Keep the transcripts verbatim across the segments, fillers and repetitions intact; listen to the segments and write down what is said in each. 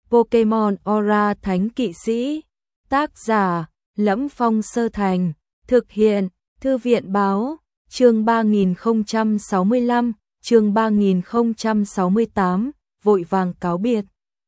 Pokemon Aura Thánh Kỵ Sĩ. Tác giả: Lẫm Phong Sơ Thành. Thực hiện: Thư viện báo. Chương ba nghìn không trăm sáu mươi lăm, chương ba nghìn không trăm sáu mươi tám, vội vàng cáo biệt.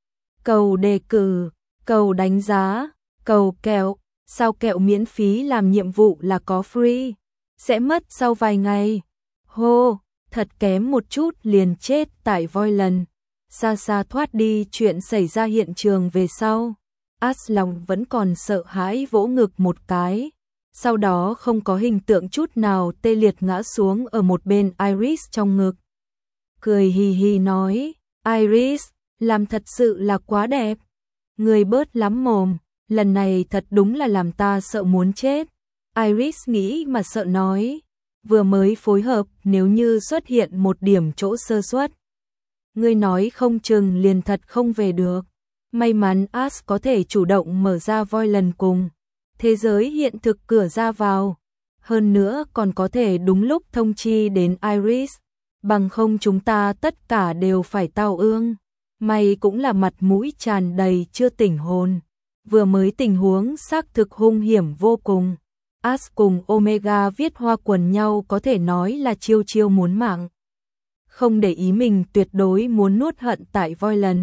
Cầu đề cử, cầu đánh giá, cầu kẹo, sao kẹo miễn phí làm nhiệm vụ là có free, sẽ mất sau vài ngày. Hô, thật kém một chút liền chết tại Voidland. Xa xa thoát đi chuyện xảy ra hiện trường về sau. Ash lòng vẫn còn sợ hãi vỗ ngực một cái. Sau đó không có hình tượng chút nào tê liệt ngã xuống ở một bên Iris trong ngực. Cười hì hì nói, Iris, làm thật sự là quá đẹp. Người bớt lắm mồm, lần này thật đúng là làm ta sợ muốn chết. Iris nghĩ mà sợ nói, vừa mới phối hợp nếu như xuất hiện một điểm chỗ sơ suất. Ngươi nói không chừng liền thật không về được. May mắn Ash có thể chủ động mở ra Voidland cùng thế giới hiện thực cửa ra vào. Hơn nữa còn có thể đúng lúc thông chi đến Iris. Bằng không chúng ta tất cả đều phải tao ương. May cũng là mặt mũi tràn đầy chưa tỉnh hồn. Vừa mới tình huống xác thực hung hiểm vô cùng. Ash cùng Omega viết hoa quần nhau có thể nói là chiêu chiêu muốn mạng. Không để ý mình tuyệt đối muốn nuốt hận tại Voidland.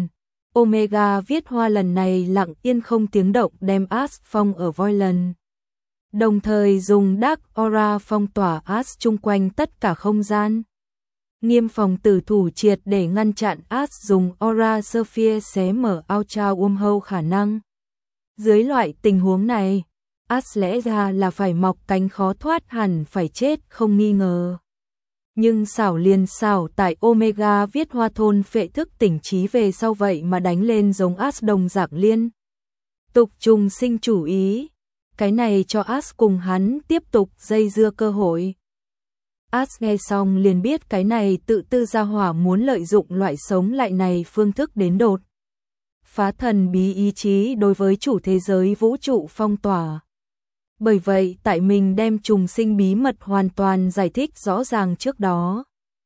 Omega viết hoa lần này lặng yên không tiếng động đem Ash phong ở Voidland. Đồng thời dùng Dark Aura phong tỏa Ash chung quanh tất cả không gian. Nghiêm phòng tử thủ triệt để ngăn chặn Ash dùng Aura Sphere xé mở Ultra Wormhole khả năng. Dưới loại tình huống này, Ash lẽ ra là phải mọc cánh khó thoát hẳn phải chết không nghi ngờ. Nhưng xảo liền xảo tại Omega viết hoa thôn phệ thức tỉnh trí về sau vậy mà đánh lên giống Ash đồng dạng liên. Tục trùng sinh chủ ý. Cái này cho Ash cùng hắn tiếp tục dây dưa cơ hội. Ash nghe xong liền biết cái này tự tư gia hỏa muốn lợi dụng loại sống lại này phương thức đến đột phá thần bí ý chí đối với chủ thế giới vũ trụ phong tỏa. Bởi vậy tại mình đem trùng sinh bí mật hoàn toàn giải thích rõ ràng trước đó.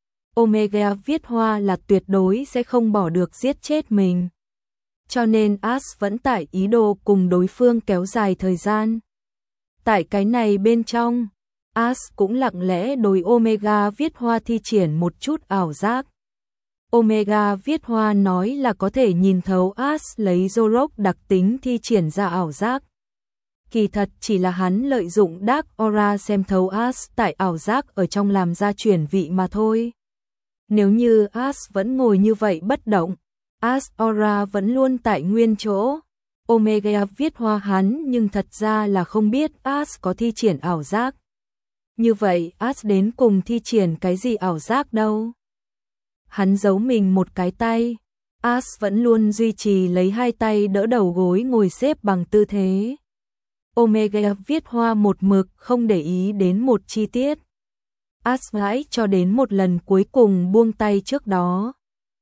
Omega viết hoa là tuyệt đối sẽ không bỏ được giết chết mình. Cho nên Ash vẫn tại ý đồ cùng đối phương kéo dài thời gian. Tại cái này bên trong, Ash cũng lặng lẽ đối Omega viết hoa thi triển một chút ảo giác. Omega viết hoa nói là có thể nhìn thấu Ash lấy Zorok đặc tính thi triển ra ảo giác. Kỳ thật chỉ là hắn lợi dụng Dark Aura xem thấu Ash tại ảo giác ở trong làm ra chuyển vị mà thôi. Nếu như Ash vẫn ngồi như vậy bất động, Ash Aura vẫn luôn tại nguyên chỗ. Omega viết hoa hắn nhưng thật ra là không biết Ash có thi triển ảo giác. Như vậy Ash đến cùng thi triển cái gì ảo giác đâu? Hắn giấu mình một cái tay. Ash vẫn luôn duy trì lấy hai tay đỡ đầu gối ngồi xếp bằng tư thế. Omega viết hoa một mực không để ý đến một chi tiết. Ash mãi cho đến một lần cuối cùng buông tay trước đó.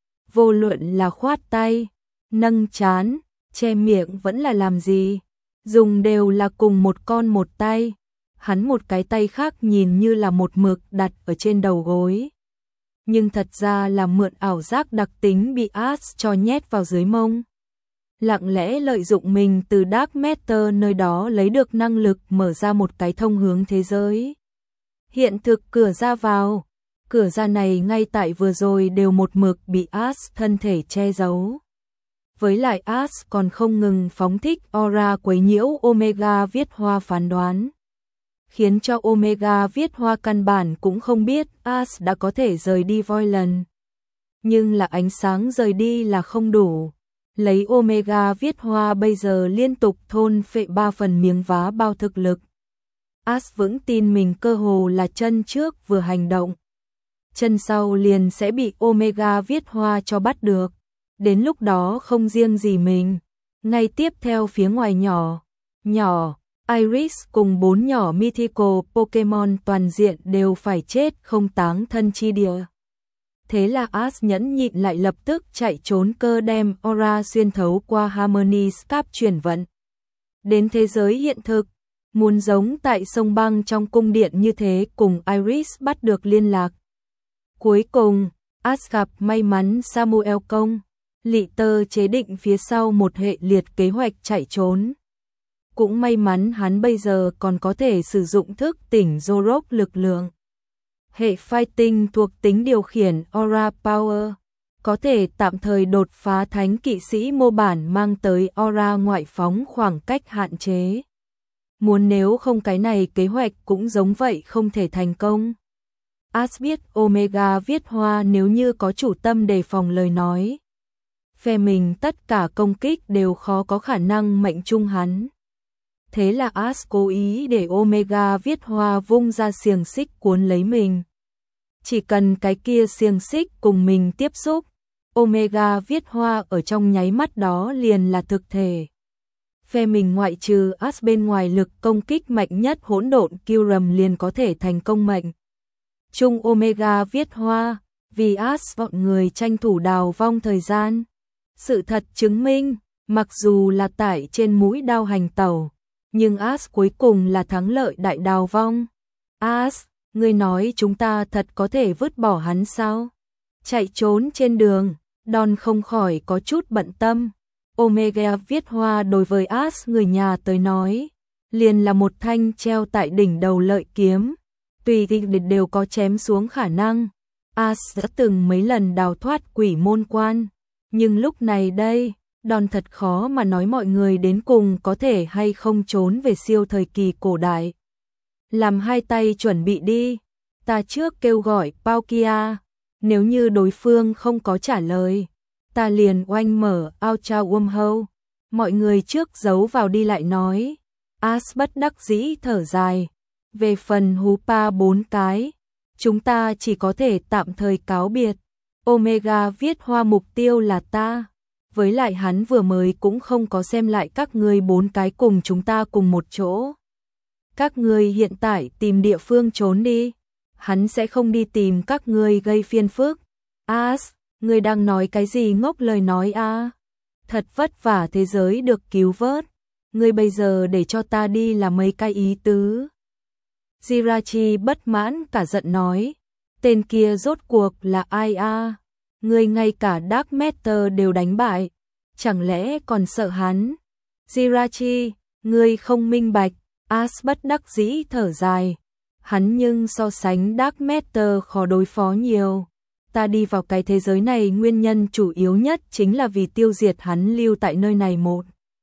Vô luận là khoát tay, nâng trán, che miệng vẫn là làm gì, dùng đều là cùng một con một tay. Hắn một cái tay khác nhìn như là một mực đặt ở trên đầu gối. Nhưng thật ra là mượn ảo giác đặc tính bị Ash cho nhét vào dưới mông. Lặng lẽ lợi dụng mình từ Dark Matter nơi đó lấy được năng lực mở ra một cái thông hướng thế giới. Hiện thực cửa ra vào, cửa ra này ngay tại vừa rồi đều một mực bị Ash thân thể che giấu. Với lại Ash còn không ngừng phóng thích aura quấy nhiễu Omega viết hoa phán đoán. Khiến cho Omega viết hoa căn bản cũng không biết Ash đã có thể rời đi Voidland. Nhưng là ánh sáng rời đi là không đủ. Lấy Omega viết hoa bây giờ liên tục thôn phệ ba phần miếng vá bao thực lực. Ash vững tin mình cơ hồ là chân trước vừa hành động. Chân sau liền sẽ bị Omega viết hoa cho bắt được. Đến lúc đó không riêng gì mình. Ngay tiếp theo phía ngoài nhỏ, nhỏ, Iris cùng bốn nhỏ mythical Pokemon toàn diện đều phải chết không táng thân chi địa. Thế là Ash nhẫn nhịn lại lập tức chạy trốn cơ đem aura xuyên thấu qua Harmony Scarp chuyển vận. Đến thế giới hiện thực, muốn giống tại sông băng trong cung điện như thế cùng Iris bắt được liên lạc. Cuối cùng, Ash gặp may mắn Samuel Công. Lị Tơ chế định phía sau một hệ liệt kế hoạch chạy trốn. Cũng may mắn hắn bây giờ còn có thể sử dụng thức tỉnh Zorok lực lượng. Hệ Fighting thuộc tính điều khiển Aura Power, có thể tạm thời đột phá thánh kỵ sĩ mô bản mang tới Aura ngoại phóng khoảng cách hạn chế. Muốn nếu không cái này kế hoạch cũng giống vậy không thể thành công. Ash biết Omega viết hoa nếu như có chủ tâm đề phòng lời nói. Phe mình tất cả công kích đều khó có khả năng mệnh trung hắn. Thế là Ash cố ý để Omega viết hoa vung ra xiềng xích cuốn lấy mình. Chỉ cần cái kia xiềng xích cùng mình tiếp xúc, Omega viết hoa ở trong nháy mắt đó liền là thực thể. Phe mình ngoại trừ Ash bên ngoài lực công kích mạnh nhất hỗn độn Kyurem liền có thể thành công mệnh chung Omega viết hoa, vì Ash bọn người tranh thủ đào vong thời gian. Sự thật chứng minh, mặc dù là tải trên mũi đao hành tẩu, nhưng Ash cuối cùng là thắng lợi đại đào vong. Ash, ngươi nói chúng ta thật có thể vứt bỏ hắn sao? Chạy trốn trên đường, Don không khỏi có chút bận tâm. Omega viết hoa đối với Ash người nhà tới nói, liền là một thanh treo tại đỉnh đầu lợi kiếm, tùy thì đều có chém xuống khả năng. Ash đã từng mấy lần đào thoát quỷ môn quan, nhưng lúc này đây, Don thật khó mà nói mọi người đến cùng có thể hay không trốn về siêu thời kỳ cổ đại. Làm hai tay chuẩn bị đi, ta trước kêu gọi Palkia, nếu như đối phương không có trả lời, ta liền oanh mở Ultra Wormhole. Mọi người trước giấu vào đi lại nói. Ash bất đắc dĩ thở dài. Về phần Hoopa bốn cái, chúng ta chỉ có thể tạm thời cáo biệt. Omega viết hoa mục tiêu là ta. Với lại hắn vừa mới cũng không có xem lại các ngươi bốn cái cùng chúng ta cùng một chỗ. Các ngươi hiện tại tìm địa phương trốn đi. Hắn sẽ không đi tìm các ngươi gây phiền phức. Ash, ngươi đang nói cái gì ngốc lời nói a? À? Thật vất vả thế giới được cứu vớt. Ngươi bây giờ để cho ta đi là mấy cái ý tứ. Jirachi bất mãn cả giận nói. Tên kia rốt cuộc là ai a? À? Ngươi ngay cả Dark Matter đều đánh bại. Chẳng lẽ còn sợ hắn? Jirachi, ngươi không minh bạch. Ash bất đắc dĩ thở dài. Hắn nhưng so sánh Dark Matter khó đối phó nhiều. Ta đi vào cái thế giới này nguyên nhân chủ yếu nhất chính là vì tiêu diệt hắn lưu tại nơi này một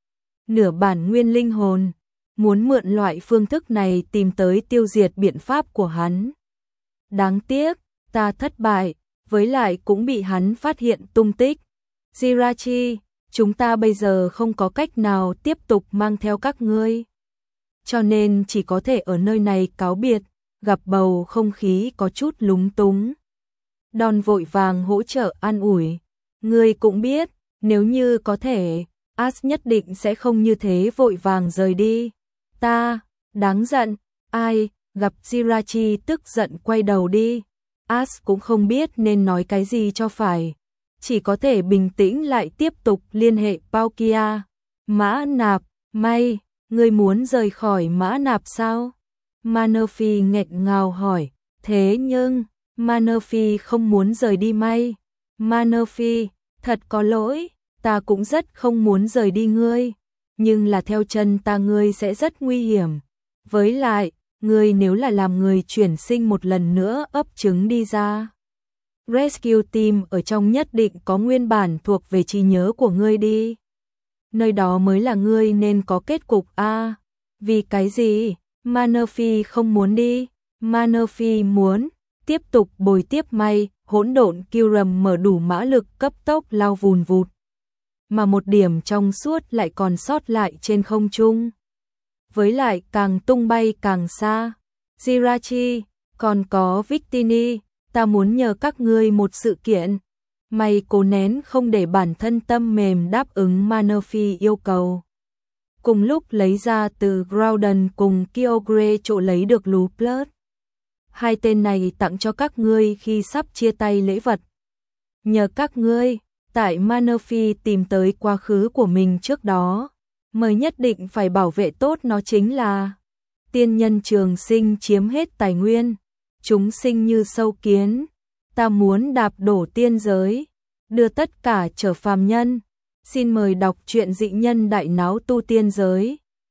nửa bản nguyên linh hồn. Muốn mượn loại phương thức này tìm tới tiêu diệt biện pháp của hắn. Đáng tiếc, ta thất bại, với lại cũng bị hắn phát hiện tung tích. Jirachi, chúng ta bây giờ không có cách nào tiếp tục mang theo các ngươi. Cho nên chỉ có thể ở nơi này cáo biệt, gặp bầu không khí có chút lúng túng. Don vội vàng hỗ trợ an ủi. Ngươi cũng biết, nếu như có thể, Ash nhất định sẽ không như thế vội vàng rời đi. Ta, đáng giận, ai, gặp Jirachi tức giận quay đầu đi. Ash cũng không biết nên nói cái gì cho phải. Chỉ có thể bình tĩnh lại tiếp tục liên hệ Palkia. Mã Nạp, may, ngươi muốn rời khỏi Mã Nạp sao? Manaphy nghẹn ngào hỏi, thế nhưng... Manaphy không muốn rời đi may. Manaphy, thật có lỗi, ta cũng rất không muốn rời đi ngươi. Nhưng là theo chân ta ngươi sẽ rất nguy hiểm. Với lại, ngươi nếu là làm người chuyển sinh một lần nữa ấp trứng đi ra. Rescue Team ở trong nhất định có nguyên bản thuộc về trí nhớ của ngươi đi. Nơi đó mới là ngươi nên có kết cục a. À, vì cái gì? Manaphy không muốn đi. Manaphy muốn tiếp tục bồi tiếp may, hỗn độn Kyurem mở đủ mã lực cấp tốc lao vùn vụt. Mà một điểm trong suốt lại còn sót lại trên không trung. Với lại càng tung bay càng xa. Jirachi, còn có Victini, ta muốn nhờ các ngươi một sự kiện. May cố nén không để bản thân tâm mềm đáp ứng Manaphy yêu cầu. Cùng lúc lấy ra từ Groudon cùng Kyogre chỗ lấy được Lupus. Hai tên này tặng cho các ngươi khi sắp chia tay lễ vật. Nhờ các ngươi, tại Manaphy tìm tới quá khứ của mình trước đó, mới nhất định phải bảo vệ tốt nó chính là tiên nhân trường sinh chiếm hết tài nguyên, chúng sinh như sâu kiến, ta muốn đạp đổ tiên giới, đưa tất cả trở phàm nhân. Xin mời đọc truyện Dị nhân đại náo tu tiên giới.